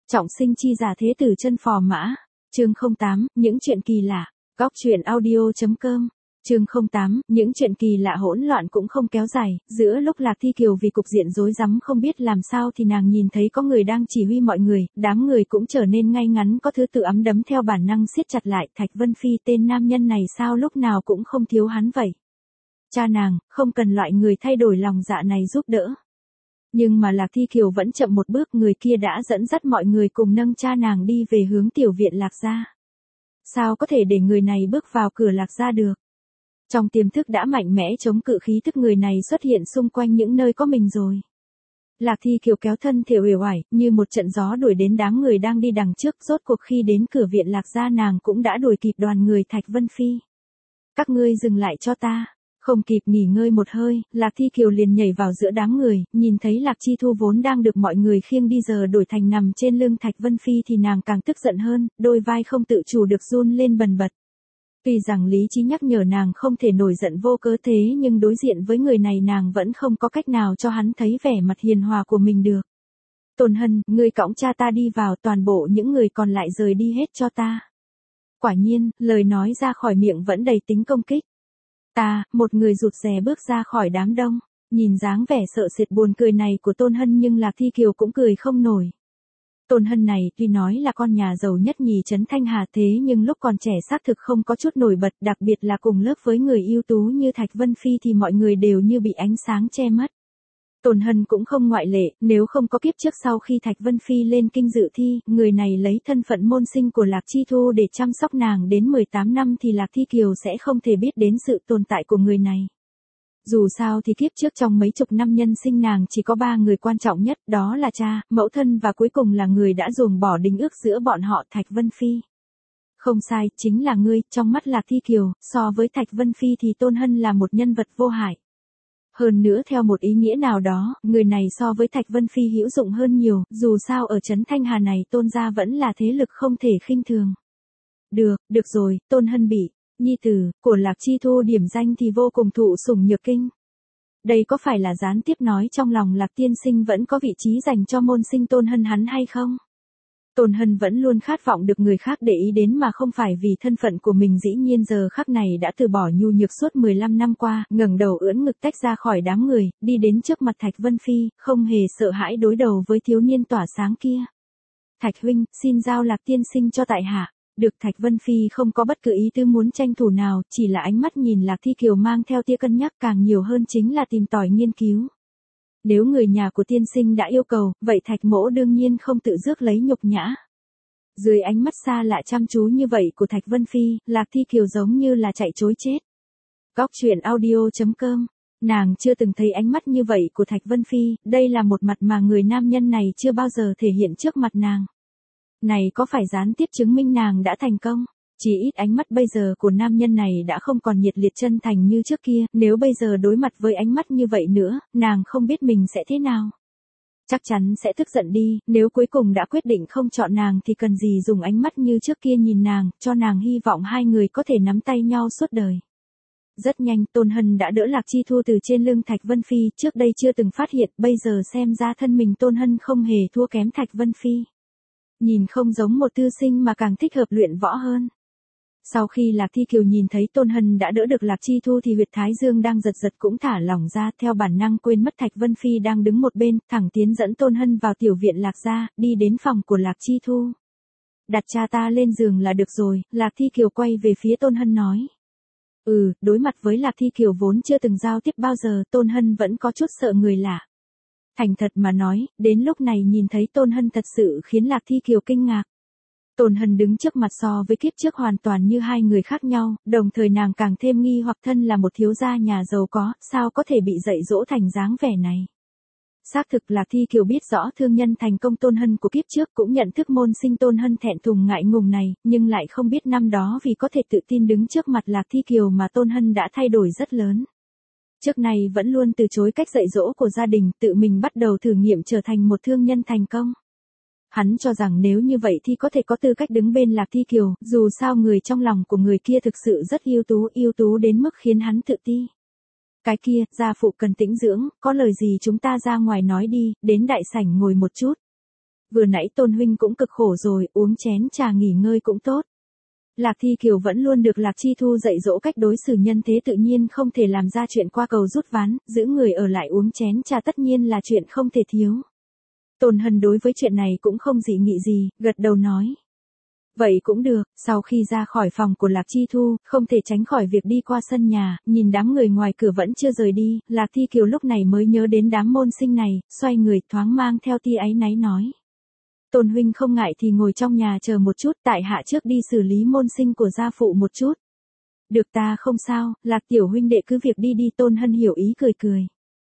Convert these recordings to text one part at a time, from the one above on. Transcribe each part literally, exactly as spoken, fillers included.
Trọng sinh chi giả thế tử chân phò mã. Chương không tám, những chuyện kỳ lạ. Góc truyện audio.com. Chương không tám, những chuyện kỳ lạ hỗn loạn cũng không kéo dài, giữa lúc Lạc Thi Kiều vì cục diện rối rắm không biết làm sao thì nàng nhìn thấy có người đang chỉ huy mọi người, đám người cũng trở nên ngay ngắn có thứ tự ấm đấm theo bản năng siết chặt lại, Thạch Vân Phi tên nam nhân này sao lúc nào cũng không thiếu hắn vậy. Cha nàng, không cần loại người thay đổi lòng dạ này giúp đỡ. Nhưng mà Lạc Thi Kiều vẫn chậm một bước, người kia đã dẫn dắt mọi người cùng nâng cha nàng đi về hướng tiểu viện Lạc gia. Sao có thể để người này bước vào cửa Lạc gia được? Trong tiềm thức đã mạnh mẽ chống cự khí thức người này xuất hiện xung quanh những nơi có mình rồi. Lạc Thi Kiều kéo thân thể uể oải, như một trận gió đuổi đến đám người đang đi đằng trước, rốt cuộc khi đến cửa viện Lạc gia nàng cũng đã đuổi kịp đoàn người Thạch Vân Phi. Các ngươi dừng lại cho ta. Không kịp nghỉ ngơi một hơi, Lạc Thi Kiều liền nhảy vào giữa đám người, nhìn thấy Lạc Chi Thu vốn đang được mọi người khiêng đi giờ đổi thành nằm trên lưng Thạch Vân Phi thì nàng càng tức giận hơn, đôi vai không tự chủ được run lên bần bật. Tuy rằng lý trí nhắc nhở nàng không thể nổi giận vô cớ thế nhưng đối diện với người này nàng vẫn không có cách nào cho hắn thấy vẻ mặt hiền hòa của mình được. Tôn Hân, ngươi cõng cha ta đi vào, toàn bộ những người còn lại rời đi hết cho ta. Quả nhiên, lời nói ra khỏi miệng vẫn đầy tính công kích. Ta, một người rụt rè bước ra khỏi đám đông, nhìn dáng vẻ sợ sệt buồn cười này của Tôn Hân nhưng Lạc Thi Kiều cũng cười không nổi. Tôn Hân này tuy nói là con nhà giàu nhất nhì trấn Thanh Hà thế nhưng lúc còn trẻ xác thực không có chút nổi bật, đặc biệt là cùng lớp với người ưu tú như Thạch Vân Phi thì mọi người đều như bị ánh sáng che mất. Tôn Hân cũng không ngoại lệ, nếu không có kiếp trước sau khi Thạch Vân Phi lên kinh dự thi, người này lấy thân phận môn sinh của Lạc Chi Thu để chăm sóc nàng đến mười tám năm thì Lạc Thi Kiều sẽ không thể biết đến sự tồn tại của người này. Dù sao thì kiếp trước trong mấy chục năm nhân sinh nàng chỉ có ba người quan trọng nhất, đó là cha, mẫu thân và cuối cùng là người đã ruồng bỏ đính ước giữa bọn họ, Thạch Vân Phi. Không sai, chính là ngươi, trong mắt Lạc Thi Kiều, so với Thạch Vân Phi thì Tôn Hân là một nhân vật vô hại. Hơn nữa theo một ý nghĩa nào đó, người này so với Thạch Vân Phi hữu dụng hơn nhiều, dù sao ở trấn Thanh Hà này Tôn gia vẫn là thế lực không thể khinh thường. Được, được rồi, Tôn Hân bị, nhi tử, của Lạc Chi Thu điểm danh thì vô cùng thụ sủng nhược kinh. Đây có phải là gián tiếp nói trong lòng Lạc tiên sinh vẫn có vị trí dành cho môn sinh Tôn Hân hắn hay không? Tôn Hân vẫn luôn khát vọng được người khác để ý đến mà không phải vì thân phận của mình, dĩ nhiên giờ khắc này đã từ bỏ nhu nhược suốt mười lăm năm qua, ngẩng đầu ưỡn ngực tách ra khỏi đám người, đi đến trước mặt Thạch Vân Phi, không hề sợ hãi đối đầu với thiếu niên tỏa sáng kia. Thạch huynh, xin giao Lạc tiên sinh cho tại hạ. Được, Thạch Vân Phi không có bất cứ ý tư muốn tranh thủ nào, chỉ là ánh mắt nhìn Lạc Thi Kiều mang theo tia cân nhắc, càng nhiều hơn chính là tìm tòi nghiên cứu. Nếu người nhà của tiên sinh đã yêu cầu, vậy Thạch mỗ đương nhiên không tự rước lấy nhục nhã. Dưới ánh mắt xa lạ chăm chú như vậy của Thạch Vân Phi, Lạc Thi Kiều giống như là chạy trối chết. Góc truyện audio.com. Nàng chưa từng thấy ánh mắt như vậy của Thạch Vân Phi, đây là một mặt mà người nam nhân này chưa bao giờ thể hiện trước mặt nàng. Này có phải gián tiếp chứng minh nàng đã thành công? Chỉ ít ánh mắt bây giờ của nam nhân này đã không còn nhiệt liệt chân thành như trước kia, nếu bây giờ đối mặt với ánh mắt như vậy nữa, nàng không biết mình sẽ thế nào. Chắc chắn sẽ tức giận đi, nếu cuối cùng đã quyết định không chọn nàng thì cần gì dùng ánh mắt như trước kia nhìn nàng, cho nàng hy vọng hai người có thể nắm tay nhau suốt đời. Rất nhanh, Tôn Hân đã đỡ Lạc Chi Thu từ trên lưng Thạch Vân Phi, trước đây chưa từng phát hiện, bây giờ xem ra thân mình Tôn Hân không hề thua kém Thạch Vân Phi. Nhìn không giống một thư sinh mà càng thích hợp luyện võ hơn. Sau khi Lạc Thi Kiều nhìn thấy Tôn Hân đã đỡ được Lạc Chi Thu thì huyệt thái dương đang giật giật cũng thả lỏng ra, theo bản năng quên mất Thạch Vân Phi đang đứng một bên, thẳng tiến dẫn Tôn Hân vào tiểu viện Lạc gia, đi đến phòng của Lạc Chi Thu. Đặt cha ta lên giường là được rồi, Lạc Thi Kiều quay về phía Tôn Hân nói. Ừ, đối mặt với Lạc Thi Kiều vốn chưa từng giao tiếp bao giờ, Tôn Hân vẫn có chút sợ người lạ. Thành thật mà nói, đến lúc này nhìn thấy Tôn Hân thật sự khiến Lạc Thi Kiều kinh ngạc. Tôn Hân đứng trước mặt so với kiếp trước hoàn toàn như hai người khác nhau, đồng thời nàng càng thêm nghi hoặc thân là một thiếu gia nhà giàu có, sao có thể bị dạy dỗ thành dáng vẻ này. Xác thực Lạc Thi Kiều biết rõ thương nhân thành công Tôn Hân của kiếp trước, cũng nhận thức môn sinh Tôn Hân thẹn thùng ngại ngùng này, nhưng lại không biết năm đó vì có thể tự tin đứng trước mặt Lạc Thi Kiều mà Tôn Hân đã thay đổi rất lớn. Trước này vẫn luôn từ chối cách dạy dỗ của gia đình, tự mình bắt đầu thử nghiệm trở thành một thương nhân thành công. Hắn cho rằng nếu như vậy thì có thể có tư cách đứng bên Lạc Thi Kiều, dù sao người trong lòng của người kia thực sự rất ưu tú, ưu tú đến mức khiến hắn tự ti. Cái kia, gia phụ cần tĩnh dưỡng, có lời gì chúng ta ra ngoài nói đi, đến đại sảnh ngồi một chút. Vừa nãy Tôn huynh cũng cực khổ rồi, uống chén trà nghỉ ngơi cũng tốt. Lạc Thi Kiều vẫn luôn được Lạc Chi Thu dạy dỗ cách đối xử nhân thế, tự nhiên không thể làm ra chuyện qua cầu rút ván, giữ người ở lại uống chén trà tất nhiên là chuyện không thể thiếu. Tôn Hân đối với chuyện này cũng không dị nghị gì, gật đầu nói. Vậy cũng được. Sau khi ra khỏi phòng của Lạc Chi Thu, không thể tránh khỏi việc đi qua sân nhà, nhìn đám người ngoài cửa vẫn chưa rời đi, Lạc Thi Kiều lúc này mới nhớ đến đám môn sinh này, xoay người thoáng mang theo tia áy náy nói. Tôn huynh không ngại thì ngồi trong nhà chờ một chút, tại hạ trước đi xử lý môn sinh của gia phụ một chút. Được, ta không sao, Lạc tiểu huynh đệ cứ việc đi đi. Tôn Hân hiểu ý cười cười.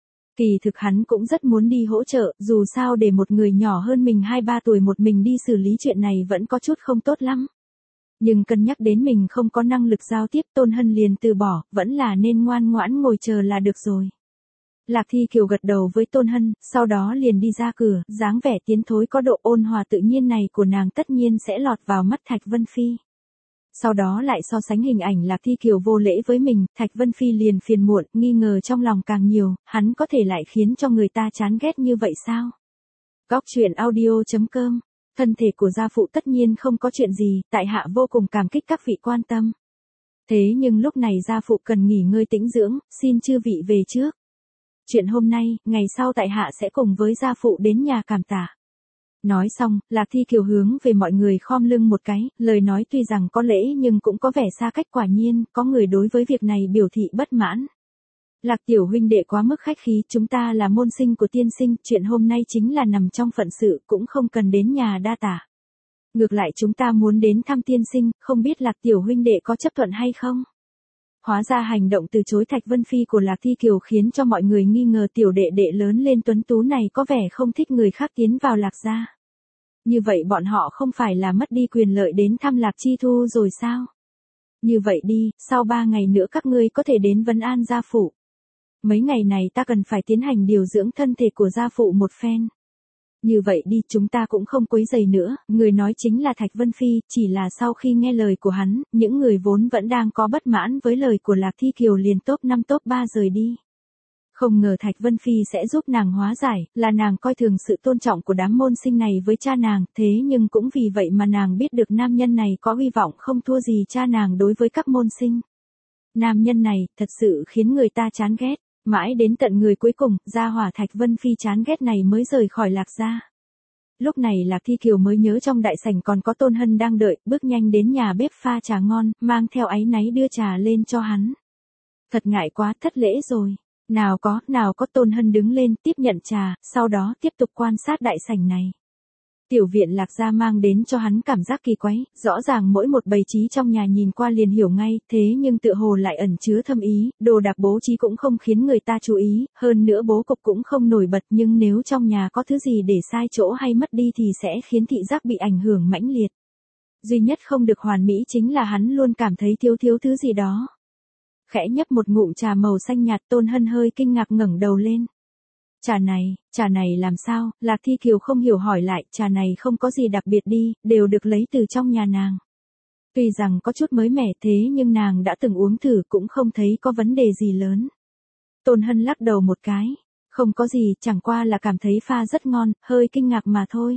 Kỳ thực hắn cũng rất muốn đi hỗ trợ, dù sao để một người nhỏ hơn mình hai ba tuổi một mình đi xử lý chuyện này vẫn có chút không tốt lắm. Nhưng cân nhắc đến mình không có năng lực giao tiếp, Tôn Hân liền từ bỏ, vẫn là nên ngoan ngoãn ngồi chờ là được rồi. Lạc Thi Kiều gật đầu với Tôn Hân, sau đó liền đi ra cửa, dáng vẻ tiến thối có độ ôn hòa tự nhiên này của nàng tất nhiên sẽ lọt vào mắt Thạch Vân Phi. Sau đó lại so sánh hình ảnh Lạc Thi Kiều vô lễ với mình, Thạch Vân Phi liền phiền muộn, nghi ngờ trong lòng càng nhiều, hắn có thể lại khiến cho người ta chán ghét như vậy sao? Góc truyện audio chấm com, thân thể của gia phụ tất nhiên không có chuyện gì, tại hạ vô cùng cảm kích các vị quan tâm. Thế nhưng lúc này gia phụ cần nghỉ ngơi tĩnh dưỡng, xin chư vị về trước. Chuyện hôm nay, ngày sau tại hạ sẽ cùng với gia phụ đến nhà cảm tạ. Nói xong, Lạc Thi Kiều hướng về mọi người khom lưng một cái, lời nói tuy rằng có lễ nhưng cũng có vẻ xa cách, quả nhiên, có người đối với việc này biểu thị bất mãn. Lạc tiểu huynh đệ quá mức khách khí, chúng ta là môn sinh của tiên sinh, chuyện hôm nay chính là nằm trong phận sự, cũng không cần đến nhà đa tả. Ngược lại chúng ta muốn đến thăm tiên sinh, không biết Lạc tiểu huynh đệ có chấp thuận hay không? Hóa ra hành động từ chối Thạch Vân Phi của Lạc Thi Kiều khiến cho mọi người nghi ngờ tiểu đệ đệ lớn lên tuấn tú này có vẻ không thích người khác tiến vào Lạc gia. Như vậy bọn họ không phải là mất đi quyền lợi đến thăm Lạc Chi Thu rồi sao? Như vậy đi, sau ba ngày nữa các ngươi có thể đến vấn an gia phụ. Mấy ngày này ta cần phải tiến hành điều dưỡng thân thể của gia phụ một phen. Như vậy đi, chúng ta cũng không quấy rầy nữa, người nói chính là Thạch Vân Phi, chỉ là sau khi nghe lời của hắn, những người vốn vẫn đang có bất mãn với lời của Lạc Thi Kiều liền top năm top ba rời đi. Không ngờ Thạch Vân Phi sẽ giúp nàng hóa giải, là nàng coi thường sự tôn trọng của đám môn sinh này với cha nàng, thế nhưng cũng vì vậy mà nàng biết được nam nhân này có hy vọng không thua gì cha nàng đối với các môn sinh. Nam nhân này, thật sự khiến người ta chán ghét. Mãi đến tận người cuối cùng, gia hỏa Thạch Vân Phi chán ghét này mới rời khỏi Lạc gia. Lúc này Lạc Thi Kiều mới nhớ trong đại sảnh còn có Tôn Hân đang đợi, bước nhanh đến nhà bếp pha trà ngon, mang theo áy náy đưa trà lên cho hắn. Thật ngại quá, thất lễ rồi. Nào có, nào có. Tôn Hân đứng lên tiếp nhận trà, sau đó tiếp tục quan sát đại sảnh này. Tiểu viện Lạc gia mang đến cho hắn cảm giác kỳ quái, rõ ràng mỗi một bày trí trong nhà nhìn qua liền hiểu ngay, thế nhưng tựa hồ lại ẩn chứa thâm ý, đồ đạc bố trí cũng không khiến người ta chú ý, hơn nữa bố cục cũng không nổi bật, nhưng nếu trong nhà có thứ gì để sai chỗ hay mất đi thì sẽ khiến thị giác bị ảnh hưởng mãnh liệt. Duy nhất không được hoàn mỹ chính là hắn luôn cảm thấy thiếu thiếu thứ gì đó. Khẽ nhấp một ngụm trà màu xanh nhạt, Tôn Hân hơi kinh ngạc ngẩng đầu lên. Trà này, trà này làm sao? Lạc Thi Kiều không hiểu hỏi lại, trà này không có gì đặc biệt đi, đều được lấy từ trong nhà nàng. Tuy rằng có chút mới mẻ thế nhưng nàng đã từng uống thử cũng không thấy có vấn đề gì lớn. Tôn Hân lắc đầu một cái, không có gì, chẳng qua là cảm thấy pha rất ngon, hơi kinh ngạc mà thôi.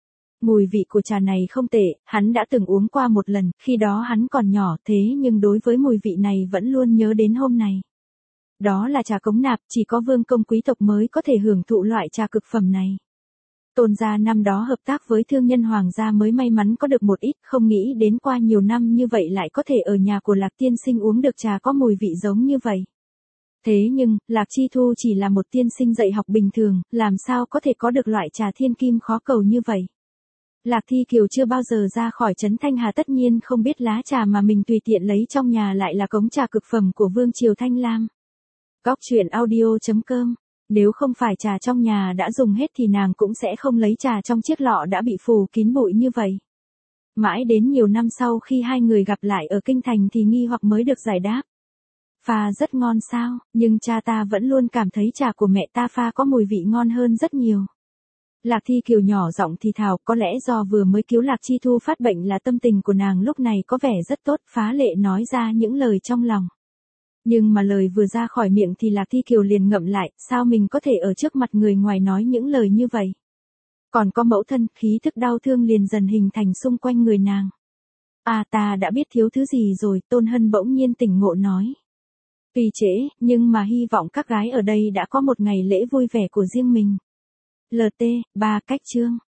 Mùi vị của trà này không tệ, hắn đã từng uống qua một lần, khi đó hắn còn nhỏ thế nhưng đối với mùi vị này vẫn luôn nhớ đến hôm này. Đó là trà cống nạp, chỉ có vương công quý tộc mới có thể hưởng thụ loại trà cực phẩm này. Tôn gia năm đó hợp tác với thương nhân hoàng gia mới may mắn có được một ít, không nghĩ đến qua nhiều năm như vậy lại có thể ở nhà của Lạc tiên sinh uống được trà có mùi vị giống như vậy. Thế nhưng, Lạc Chi Thu chỉ là một tiên sinh dạy học bình thường, làm sao có thể có được loại trà thiên kim khó cầu như vậy. Lạc Thi Kiều chưa bao giờ ra khỏi trấn Thanh Hà, tất nhiên không biết lá trà mà mình tùy tiện lấy trong nhà lại là cống trà cực phẩm của vương triều Thanh Lam. Góc truyện audio chấm com. Nếu không phải trà trong nhà đã dùng hết thì nàng cũng sẽ không lấy trà trong chiếc lọ đã bị phủ kín bụi như vậy. Mãi đến nhiều năm sau khi hai người gặp lại ở kinh thành thì nghi hoặc mới được giải đáp. Pha rất ngon sao, nhưng cha ta vẫn luôn cảm thấy trà của mẹ ta pha có mùi vị ngon hơn rất nhiều. Lạc Thi Kiều nhỏ giọng thì thào, có lẽ do vừa mới cứu Lạc Chi Thu phát bệnh là tâm tình của nàng lúc này có vẻ rất tốt, phá lệ nói ra những lời trong lòng. Nhưng mà lời vừa ra khỏi miệng thì Lạc Thi Kiều liền ngậm lại, sao mình có thể ở trước mặt người ngoài nói những lời như vậy. Còn có mẫu thân, khí thức đau thương liền dần hình thành xung quanh người nàng. À ta đã biết thiếu thứ gì rồi, Tôn Hân bỗng nhiên tỉnh ngộ nói. Tuy trễ, nhưng mà hy vọng các gái ở đây đã có một ngày lễ vui vẻ của riêng mình. lờ tê, ba cách chương.